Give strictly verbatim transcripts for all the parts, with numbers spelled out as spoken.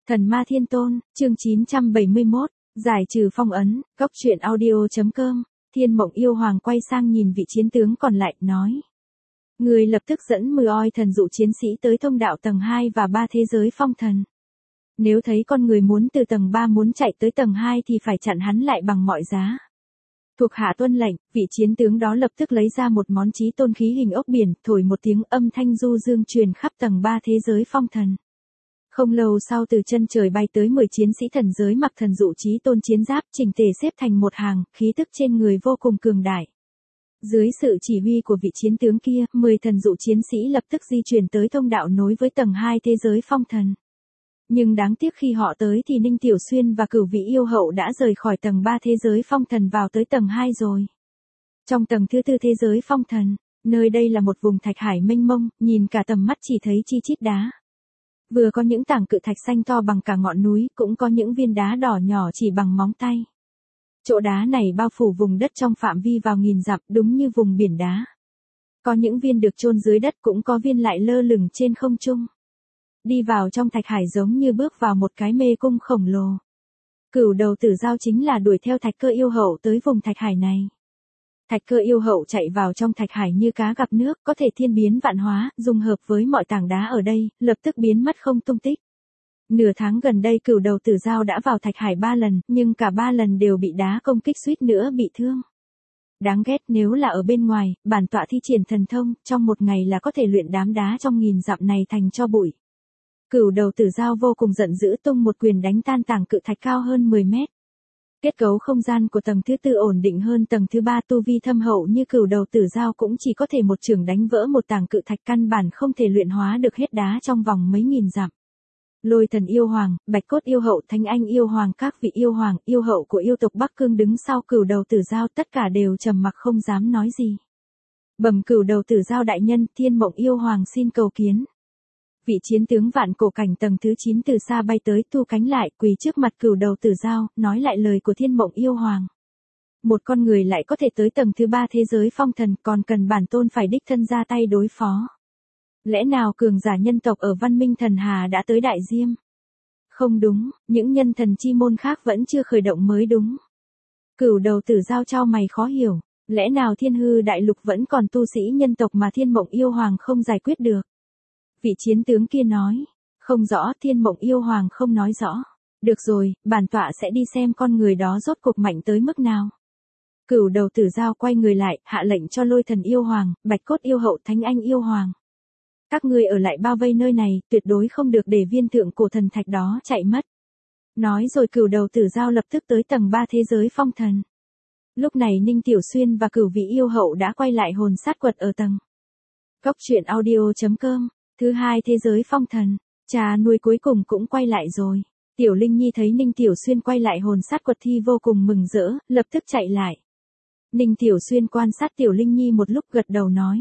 Thần Ma Thiên Tôn, chương chín trăm bảy mươi mốt, giải trừ phong ấn, góc truyện audio.com, Thiên Mộng Yêu Hoàng quay sang nhìn vị chiến tướng còn lại, nói. Người lập tức dẫn mười oi thần dụ chiến sĩ tới thông đạo tầng hai và ba thế giới phong thần. Nếu thấy con người muốn từ tầng ba muốn chạy tới tầng hai thì phải chặn hắn lại bằng mọi giá. Thuộc hạ tuân lệnh, vị chiến tướng đó lập tức lấy ra một món chí tôn khí hình ốc biển, thổi một tiếng âm thanh du dương truyền khắp tầng ba thế giới phong thần. Không lâu sau từ chân trời bay tới mười chiến sĩ thần giới mặc thần dụ chí tôn chiến giáp chỉnh tề xếp thành một hàng, khí tức trên người vô cùng cường đại. Dưới sự chỉ huy của vị chiến tướng kia, mười thần dụ chiến sĩ lập tức di chuyển tới thông đạo nối với tầng hai thế giới phong thần. Nhưng đáng tiếc khi họ tới thì Ninh Tiểu Xuyên và Cửu Vị Yêu Hậu đã rời khỏi tầng ba thế giới phong thần vào tới tầng hai rồi. Trong tầng thứ tư thế giới phong thần, nơi đây là một vùng thạch hải mênh mông, nhìn cả tầm mắt chỉ thấy chi chít đá. Vừa có những tảng cự thạch xanh to bằng cả ngọn núi, cũng có những viên đá đỏ nhỏ chỉ bằng móng tay. Chỗ đá này bao phủ vùng đất trong phạm vi vào nghìn dặm, đúng như vùng biển đá. Có những viên được chôn dưới đất, cũng có viên lại lơ lửng trên không trung. Đi vào trong thạch hải giống như bước vào một cái mê cung khổng lồ. Cửu đầu tử giao chính là đuổi theo Thạch Cơ Yêu Hậu tới vùng thạch hải này. Thạch Cơ Yêu Hậu chạy vào trong thạch hải như cá gặp nước, có thể thiên biến vạn hóa, dung hợp với mọi tảng đá ở đây, lập tức biến mất không tung tích. Nửa tháng gần đây cửu đầu tử giao đã vào thạch hải ba lần, nhưng cả ba lần đều bị đá công kích suýt nữa bị thương. Đáng ghét, nếu là ở bên ngoài, bản tọa thi triển thần thông, trong một ngày là có thể luyện đám đá trong nghìn dặm này thành tro bụi. Cửu đầu tử giao vô cùng giận dữ tung một quyền đánh tan tảng cự thạch cao hơn mười mét. Kết cấu không gian của tầng thứ tư ổn định hơn tầng thứ ba, tu vi thâm hậu như cửu đầu tử giao cũng chỉ có thể một chưởng đánh vỡ một tảng cự thạch, căn bản không thể luyện hóa được hết đá trong vòng mấy nghìn dặm. Lôi thần yêu hoàng, bạch cốt yêu hậu, thánh anh yêu hoàng, các vị yêu hoàng, yêu hậu của yêu tộc Bắc Cương đứng sau cửu đầu tử giao tất cả đều trầm mặc không dám nói gì. Bẩm cửu đầu tử giao đại nhân, Thiên Mộng Yêu Hoàng xin cầu kiến. Vị chiến tướng vạn cổ cảnh tầng thứ chín từ xa bay tới, thu cánh lại, quỳ trước mặt cửu đầu tử giao, nói lại lời của Thiên Mộng Yêu Hoàng. Một con người lại có thể tới tầng thứ ba thế giới phong thần, còn cần bản tôn phải đích thân ra tay đối phó. Lẽ nào cường giả nhân tộc ở văn minh thần hà đã tới đại diêm? Không đúng, những nhân thần chi môn khác vẫn chưa khởi động mới đúng. Cửu đầu tử giao trao mày khó hiểu, lẽ nào thiên hư đại lục vẫn còn tu sĩ nhân tộc mà Thiên Mộng Yêu Hoàng không giải quyết được? Vị chiến tướng kia nói, không rõ. Thiên Mộng Yêu Hoàng không nói rõ. Được rồi, bản tọa sẽ đi xem con người đó rốt cuộc mạnh tới mức nào. Cửu đầu tử giao quay người lại, hạ lệnh cho Lôi thần yêu hoàng, bạch cốt yêu hậu, thánh anh yêu hoàng. Các ngươi ở lại bao vây nơi này, tuyệt đối không được để viên thượng cổ thần thạch đó chạy mất. Nói rồi cửu đầu tử giao lập tức tới tầng ba thế giới phong thần. Lúc này Ninh Tiểu Xuyên và Cửu Vị Yêu Hậu đã quay lại hồn sát quật ở tầng. Góc truyện audio.com. Thứ hai thế giới phong thần, cha nuôi cuối cùng cũng quay lại rồi. Tiểu Linh Nhi thấy Ninh Tiểu Xuyên quay lại hồn sát quật thi vô cùng mừng rỡ, lập tức chạy lại. Ninh Tiểu Xuyên quan sát Tiểu Linh Nhi một lúc gật đầu nói.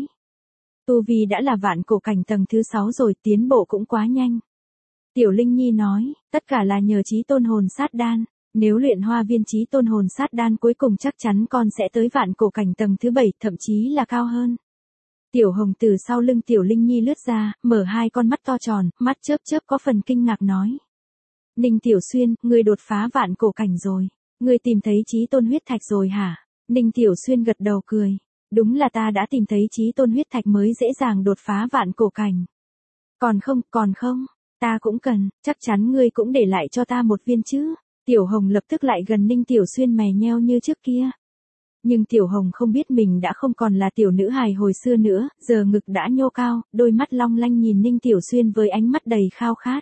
Tu vi đã là vạn cổ cảnh tầng thứ sáu rồi, tiến bộ cũng quá nhanh. Tiểu Linh Nhi nói, tất cả là nhờ chí tôn hồn sát đan. Nếu luyện hoa viên chí tôn hồn sát đan cuối cùng chắc chắn con sẽ tới vạn cổ cảnh tầng thứ bảy, thậm chí là cao hơn. Tiểu Hồng từ sau lưng Tiểu Linh Nhi lướt ra, mở hai con mắt to tròn, mắt chớp chớp có phần kinh ngạc nói. Ninh Tiểu Xuyên, ngươi đột phá vạn cổ cảnh rồi. Ngươi tìm thấy chí tôn huyết thạch rồi hả? Ninh Tiểu Xuyên gật đầu cười. Đúng là ta đã tìm thấy chí tôn huyết thạch mới dễ dàng đột phá vạn cổ cảnh. Còn không, còn không, ta cũng cần, chắc chắn ngươi cũng để lại cho ta một viên chứ. Tiểu Hồng lập tức lại gần Ninh Tiểu Xuyên mè nheo như trước kia. Nhưng Tiểu Hồng không biết mình đã không còn là tiểu nữ hài hồi xưa nữa, giờ ngực đã nhô cao, đôi mắt long lanh nhìn Ninh Tiểu Xuyên với ánh mắt đầy khao khát.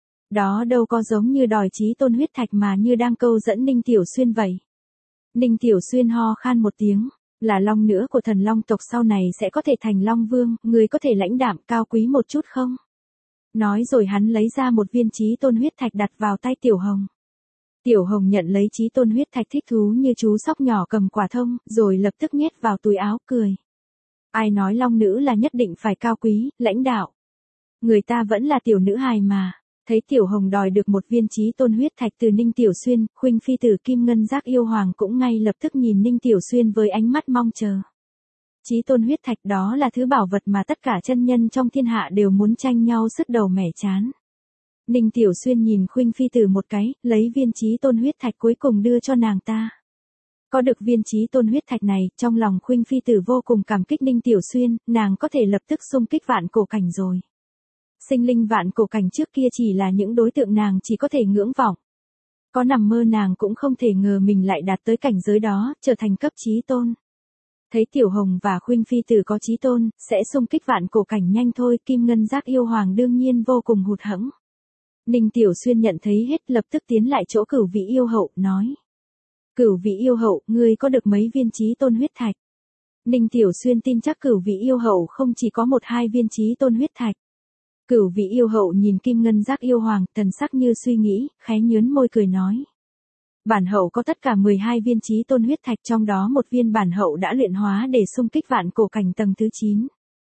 Đó đâu có giống như đòi chí tôn huyết thạch mà như đang câu dẫn Ninh Tiểu Xuyên vậy. Ninh Tiểu Xuyên ho khan một tiếng, là long nữa của thần long tộc sau này sẽ có thể thành long vương, người có thể lãnh đạm cao quý một chút không? Nói rồi hắn lấy ra một viên chí tôn huyết thạch đặt vào tay Tiểu Hồng. Tiểu Hồng nhận lấy chí tôn huyết thạch thích thú như chú sóc nhỏ cầm quả thông, rồi lập tức nhét vào túi áo, cười. Ai nói long nữ là nhất định phải cao quý, lãnh đạo. Người ta vẫn là tiểu nữ hài mà. Thấy Tiểu Hồng đòi được một viên chí tôn huyết thạch từ Ninh Tiểu Xuyên, khuynh phi tử Kim Ngân Giác yêu hoàng cũng ngay lập tức nhìn Ninh Tiểu Xuyên với ánh mắt mong chờ. Chí tôn huyết thạch đó là thứ bảo vật mà tất cả chân nhân trong thiên hạ đều muốn tranh nhau sứt đầu mẻ trán. Ninh Tiểu Xuyên nhìn Khuynh Phi Tử một cái, lấy viên chí tôn huyết thạch cuối cùng đưa cho nàng ta. Có được viên chí tôn huyết thạch này, trong lòng Khuynh Phi Tử vô cùng cảm kích Ninh Tiểu Xuyên, nàng có thể lập tức xung kích vạn cổ cảnh rồi. Sinh linh vạn cổ cảnh trước kia chỉ là những đối tượng nàng chỉ có thể ngưỡng vọng. Có nằm mơ nàng cũng không thể ngờ mình lại đạt tới cảnh giới đó, trở thành cấp chí tôn. Thấy Tiểu Hồng và Khuynh Phi Tử có chí tôn, sẽ xung kích vạn cổ cảnh nhanh thôi, Kim Ngân Giác yêu hoàng đương nhiên vô cùng hụt hẫng. Ninh Tiểu Xuyên nhận thấy hết, lập tức tiến lại chỗ Cửu Vị yêu hậu, nói. Cửu Vị yêu hậu, ngươi có được mấy viên chí tôn huyết thạch? Ninh Tiểu Xuyên tin chắc Cửu Vị yêu hậu không chỉ có một hai viên chí tôn huyết thạch. Cửu Vị yêu hậu nhìn Kim Ngân Giác yêu hoàng, thần sắc như suy nghĩ, khẽ nhướn môi cười nói. Bản hậu có tất cả mười hai viên chí tôn huyết thạch, trong đó một viên bản hậu đã luyện hóa để xung kích vạn cổ cảnh tầng thứ chín.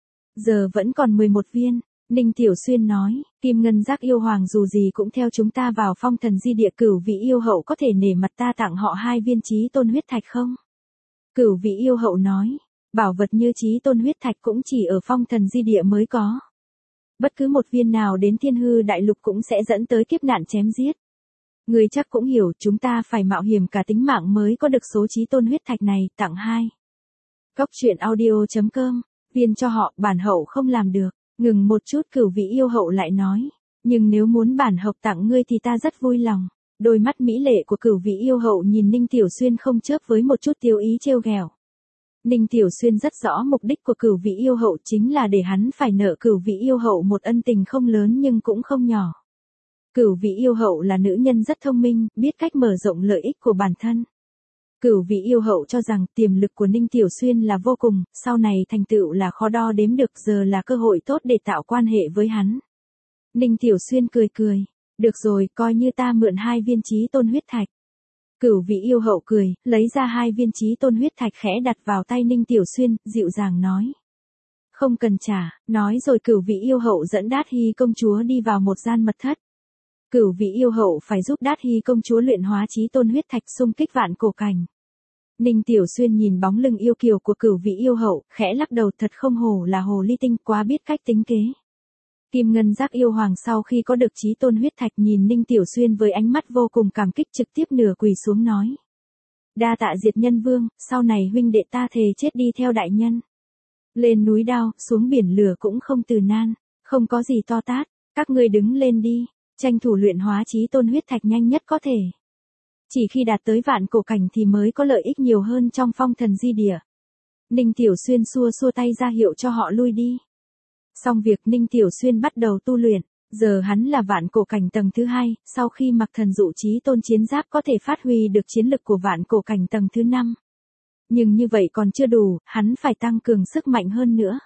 Giờ vẫn còn mười một viên. Ninh Tiểu Xuyên nói, Kim Ngân Giác yêu hoàng dù gì cũng theo chúng ta vào phong thần di địa, Cửu Vị yêu hậu có thể nể mặt ta tặng họ hai viên chí tôn huyết thạch không? Cửu Vị yêu hậu nói, bảo vật như chí tôn huyết thạch cũng chỉ ở phong thần di địa mới có. Bất cứ một viên nào đến Thiên Hư Đại Lục cũng sẽ dẫn tới kiếp nạn chém giết. Người chắc cũng hiểu, chúng ta phải mạo hiểm cả tính mạng mới có được số chí tôn huyết thạch này, tặng hai. Cốc truyện audio chấm com, viên cho họ, bản hậu không làm được. Ngừng một chút, Cửu Vị yêu hậu lại nói, nhưng nếu muốn bản hậu tặng ngươi thì ta rất vui lòng. Đôi mắt mỹ lệ của Cửu Vị yêu hậu nhìn Ninh Tiểu Xuyên không chớp với một chút tiêu ý trêu ghẹo. Ninh Tiểu Xuyên rất rõ mục đích của Cửu Vị yêu hậu chính là để hắn phải nợ Cửu Vị yêu hậu một ân tình không lớn nhưng cũng không nhỏ. Cửu Vị yêu hậu là nữ nhân rất thông minh, biết cách mở rộng lợi ích của bản thân. Cửu Vị yêu hậu cho rằng tiềm lực của Ninh Tiểu Xuyên là vô cùng, sau này thành tựu là khó đo đếm được, giờ là cơ hội tốt để tạo quan hệ với hắn. Ninh Tiểu Xuyên cười cười, được rồi, coi như ta mượn hai viên chí tôn huyết thạch. Cửu Vị yêu hậu cười, lấy ra hai viên chí tôn huyết thạch khẽ đặt vào tay Ninh Tiểu Xuyên, dịu dàng nói. Không cần trả, nói rồi Cửu Vị yêu hậu dẫn Đát Hy công chúa đi vào một gian mật thất. Cửu Vị yêu hậu phải giúp Đát Hy công chúa luyện hóa chí tôn huyết thạch xung kích vạn cổ cảnh. Ninh Tiểu Xuyên nhìn bóng lưng yêu kiều của Cửu Vị yêu hậu, khẽ lắc đầu, thật không hổ là hồ ly tinh, quá biết cách tính kế. Kim Ngân Giác yêu hoàng sau khi có được chí tôn huyết thạch nhìn Ninh Tiểu Xuyên với ánh mắt vô cùng cảm kích, trực tiếp nửa quỳ xuống nói. Đa tạ Diệt Nhân Vương, sau này huynh đệ ta thề chết đi theo đại nhân. Lên núi đao, xuống biển lửa cũng không từ nan, không có gì to tát, các ngươi đứng lên đi, tranh thủ luyện hóa chí tôn huyết thạch nhanh nhất có thể. Chỉ khi đạt tới vạn cổ cảnh thì mới có lợi ích nhiều hơn trong phong thần di địa. Ninh Tiểu Xuyên xua xua tay ra hiệu cho họ lui đi. Xong việc, Ninh Tiểu Xuyên bắt đầu tu luyện, giờ hắn là vạn cổ cảnh tầng thứ hai, sau khi mặc thần dụ chí tôn chiến giáp có thể phát huy được chiến lực của vạn cổ cảnh tầng thứ năm. Nhưng như vậy còn chưa đủ, hắn phải tăng cường sức mạnh hơn nữa.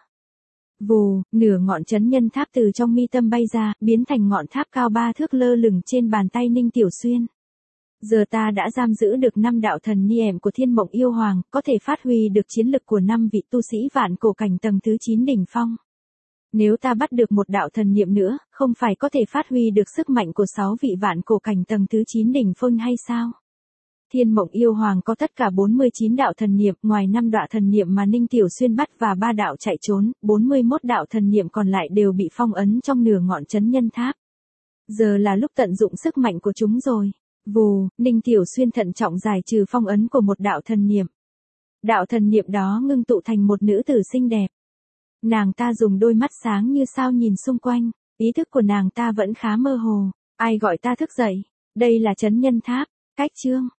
Vù, nửa ngọn chấn nhân tháp từ trong mi tâm bay ra, biến thành ngọn tháp cao ba thước lơ lửng trên bàn tay Ninh Tiểu Xuyên. Giờ ta đã giam giữ được năm đạo thần niệm của Thiên Mộng Yêu Hoàng, có thể phát huy được chiến lực của năm vị tu sĩ vạn cổ cảnh tầng thứ chín đỉnh phong. Nếu ta bắt được một đạo thần niệm nữa, không phải có thể phát huy được sức mạnh của sáu vị vạn cổ cảnh tầng thứ chín đỉnh phong hay sao? Thiên Mộng Yêu Hoàng có tất cả bốn mươi chín đạo thần niệm, ngoài năm đạo thần niệm mà Ninh Tiểu Xuyên bắt và ba đạo chạy trốn, bốn mươi mốt đạo thần niệm còn lại đều bị phong ấn trong nửa ngọn chấn nhân tháp. Giờ là lúc tận dụng sức mạnh của chúng rồi. Vù, Ninh Tiểu Xuyên thận trọng giải trừ phong ấn của một đạo thần niệm. Đạo thần niệm đó ngưng tụ thành một nữ tử xinh đẹp. Nàng ta dùng đôi mắt sáng như sao nhìn xung quanh, ý thức của nàng ta vẫn khá mơ hồ. Ai gọi ta thức dậy? Đây là chấn nhân tháp. Cách chương